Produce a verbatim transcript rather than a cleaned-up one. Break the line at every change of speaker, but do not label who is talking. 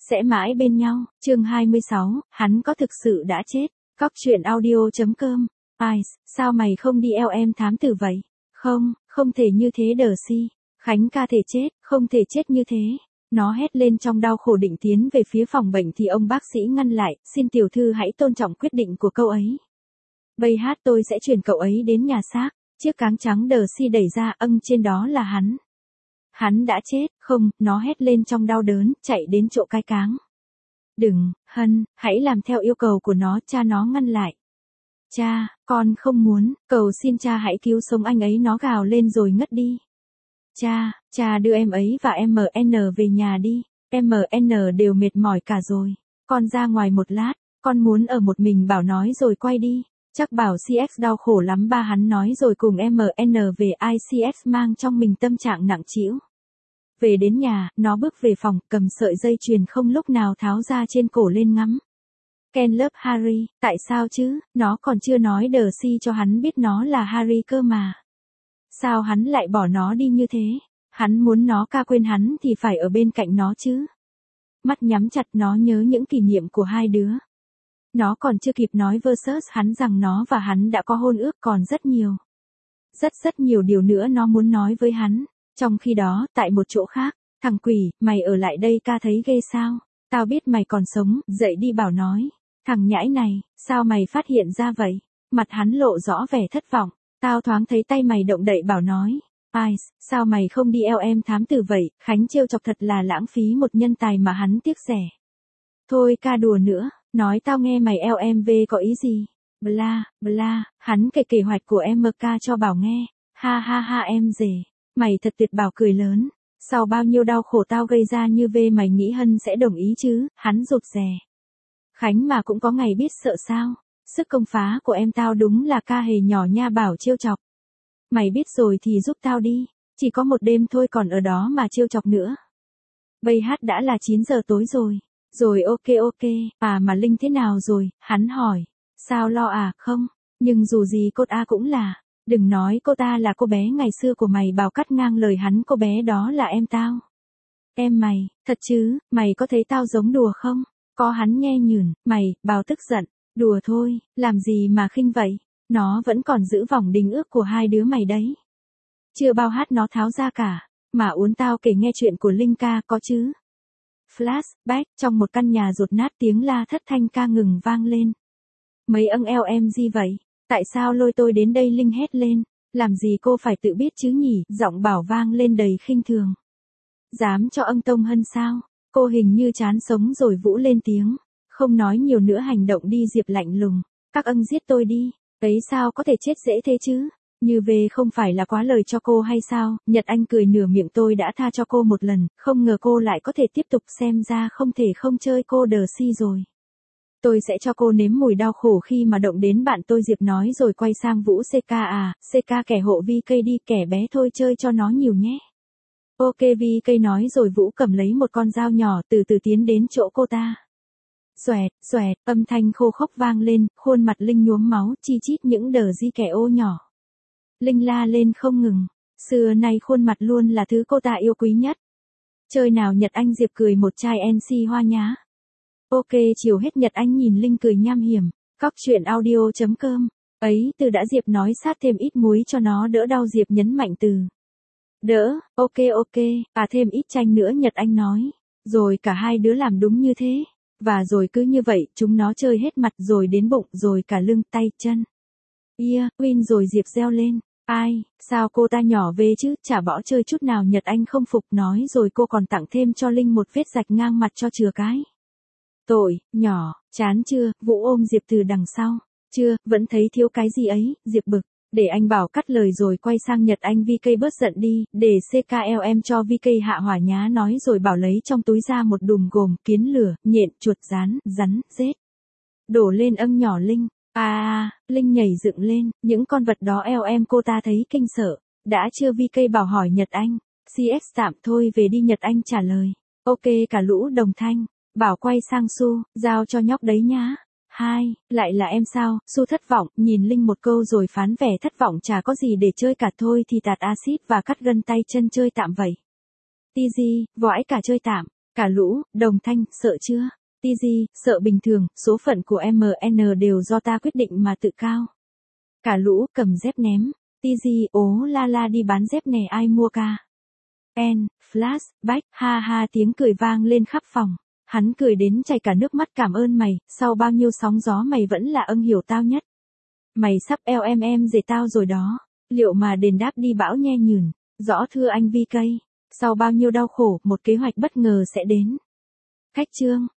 Sẽ mãi bên nhau, chương hai mươi sáu, hắn có thực sự đã chết. Cóc truyện audio chấm com. Ice, sao mày không đi eo em thám tử vậy? Không, không thể như thế Darcy. Khánh ca thể chết, không thể chết như thế. Nó hét lên trong đau khổ định tiến về phía phòng bệnh thì ông bác sĩ ngăn lại, xin tiểu thư hãy tôn trọng quyết định của cậu ấy. Bây hát tôi sẽ chuyển cậu ấy đến nhà xác. Chiếc cáng trắng Darcy đẩy ra, âng, trên đó là hắn. Hắn đã chết, không, nó hét lên trong đau đớn, chạy đến chỗ cái cáng. Đừng, Hân, hãy làm theo yêu cầu của nó, cha nó ngăn lại. Cha, con không muốn, cầu xin cha hãy cứu sống anh ấy, nó gào lên rồi ngất đi. Cha, cha đưa em ấy và em en về nhà đi, em en đều mệt mỏi cả rồi. Con ra ngoài một lát, con muốn ở một mình, bảo nói rồi quay đi. Chắc bảo xê ét đau khổ lắm ba, hắn nói rồi cùng em en về. i xê ét mang trong mình tâm trạng nặng trĩu. Về đến nhà, nó bước về phòng, cầm sợi dây chuyền không lúc nào tháo ra trên cổ lên ngắm. Ken lớp Harry, tại sao chứ, nó còn chưa nói Darcy cho hắn biết nó là Harry cơ mà. Sao hắn lại bỏ nó đi như thế? Hắn muốn nó ca quên hắn thì phải ở bên cạnh nó chứ. Mắt nhắm chặt, nó nhớ những kỷ niệm của hai đứa. Nó còn chưa kịp nói versus hắn rằng nó và hắn đã có hôn ước, còn rất nhiều. Rất rất nhiều điều nữa nó muốn nói với hắn. Trong khi đó, tại một chỗ khác, thằng quỷ, mày ở lại đây ca thấy ghê sao? Tao biết mày còn sống, dậy đi, bảo nói. Thằng nhãi này, sao mày phát hiện ra vậy? Mặt hắn lộ rõ vẻ thất vọng. Tao thoáng thấy tay mày động đậy, bảo nói. Ice, sao mày không đi eo em thám tử vậy? Khánh trêu chọc thật là lãng phí một nhân tài mà hắn tiếc rẻ. Thôi ca đùa nữa, nói tao nghe mày eo em về có ý gì? Bla, bla, hắn kể kế hoạch của em ca cho Bảo nghe. Ha ha ha em rể. Mày thật tuyệt, Bảo cười lớn. Sau bao nhiêu đau khổ tao gây ra như vê, mày nghĩ Hân sẽ đồng ý chứ? Hắn rụt rè. Khánh mà cũng có ngày biết sợ sao? Sức công phá của em tao đúng là ca hề nhỏ nha, Bảo trêu chọc. Mày biết rồi thì giúp tao đi. Chỉ có một đêm thôi, còn ở đó mà trêu chọc nữa. Bây hát đã là chín giờ tối rồi. Rồi ok ok, à mà Linh thế nào rồi? Hắn hỏi. Sao lo à? Không, nhưng dù gì cô ta cũng là. Đừng nói cô ta là cô bé ngày xưa của mày, Bảo cắt ngang lời hắn, cô bé đó là em tao. Em mày, thật chứ, mày có thấy tao giống đùa không? Có, hắn nhe nhửn. Mày, Bảo tức giận. Đùa thôi, làm gì mà khinh vậy? Nó vẫn còn giữ vòng đình ước của hai đứa mày đấy. Chưa bao hát nó tháo ra cả. Mà uốn tao kể nghe chuyện của Linh ca, có chứ? Flashback, trong một căn nhà rột nát, tiếng la thất thanh ca ngừng vang lên. Mấy âng eo em gì vậy? Tại sao lôi tôi đến đây? Linh hét lên. Làm gì cô phải tự biết chứ nhỉ? Giọng Bảo vang lên đầy khinh thường. Dám cho âng tông Hân sao? Cô hình như chán sống rồi vũ lên tiếng. Không nói nhiều nữa, hành động đi. Diệp lạnh lùng. Các âng giết tôi đi. Ấy sao có thể chết dễ thế chứ? Như về không phải là quá lời cho cô hay sao? Nhật Anh cười nửa miệng. Tôi đã tha cho cô một lần, không ngờ cô lại có thể tiếp tục, xem ra không thể không chơi cô Darcy rồi. Tôi sẽ cho cô nếm mùi đau khổ khi mà động đến bạn tôi. Diệp nói rồi quay sang Vũ. xê ca à, xê ca kẻ hộ vi cây đi, kẻ bé thôi, chơi cho nó nhiều nhé. Ok vi cây nói rồi Vũ cầm lấy một con dao nhỏ, từ từ tiến đến chỗ cô ta. Xoẹt, xoẹt, âm thanh khô khốc vang lên, khuôn mặt Linh nhuốm máu, chi chít những đờ di kẻ ô nhỏ. Linh la lên không ngừng. Xưa nay khuôn mặt luôn là thứ cô ta yêu quý nhất. Chơi nào Nhật Anh? Diệp cười, một chai en xê hoa nhá. Ok, chiều hết. Nhật Anh nhìn Linh cười nham hiểm. Cóc truyện audio chấm com. Ấy, từ đã. Diệp nói, sát thêm ít muối cho nó đỡ đau. Diệp nhấn mạnh từ đỡ. Ok ok, à thêm ít chanh nữa. Nhật Anh nói. Rồi cả hai đứa làm đúng như thế. Và rồi cứ như vậy, chúng nó chơi hết mặt rồi đến bụng rồi cả lưng, tay, chân. Yeah, win rồi. Diệp reo lên. Ai, sao cô ta nhỏ về chứ, chả bỏ chơi chút nào. Nhật Anh không phục nói rồi cô còn tặng thêm cho Linh một vết rạch ngang mặt cho chừa cái. Tội, nhỏ, chán chưa? Vũ ôm Diệp từ đằng sau. Chưa, vẫn thấy thiếu cái gì ấy. Diệp bực. Để anh Bảo cắt lời rồi quay sang Nhật Anh. vi cây bớt giận đi, để xê ca lờ em cho vi cây hạ hỏa nhá. Nói rồi Bảo lấy trong túi ra một đùm gồm kiến lửa, nhện, chuột, rán, rắn, rết. Đổ lên âng nhỏ Linh. À à, Linh nhảy dựng lên, những con vật đó eo em. Cô ta thấy kinh sợ. Đã chưa? vi cây Bảo hỏi Nhật Anh. xê ét tạm thôi, về đi. Nhật Anh trả lời. Ok cả lũ đồng thanh. Bảo quay sang Su, giao cho nhóc đấy nhá. Hai, lại là em sao? Su thất vọng, nhìn Linh một câu rồi phán vẻ thất vọng. Chả có gì để chơi cả, thôi thì tạt axit và cắt gân tay chân chơi tạm vậy. Tizi, või cả chơi tạm. Cả lũ, đồng thanh, sợ chưa? tê giê, sợ bình thường, số phận của em en đều do ta quyết định mà tự cao. Cả lũ, cầm dép ném. tê giê, ố la la đi bán dép nè ai mua ca. En, flashback, ha ha tiếng cười vang lên khắp phòng. Hắn cười đến chảy cả nước mắt cảm ơn mày, sau bao nhiêu sóng gió mày vẫn là ân hiểu tao nhất. Mày sắp eo em em về tao rồi đó, liệu mà đền đáp đi bão nhe nhùn, rõ thưa anh vê ca. Sau bao nhiêu đau khổ, một kế hoạch bất ngờ sẽ đến. Cách chương.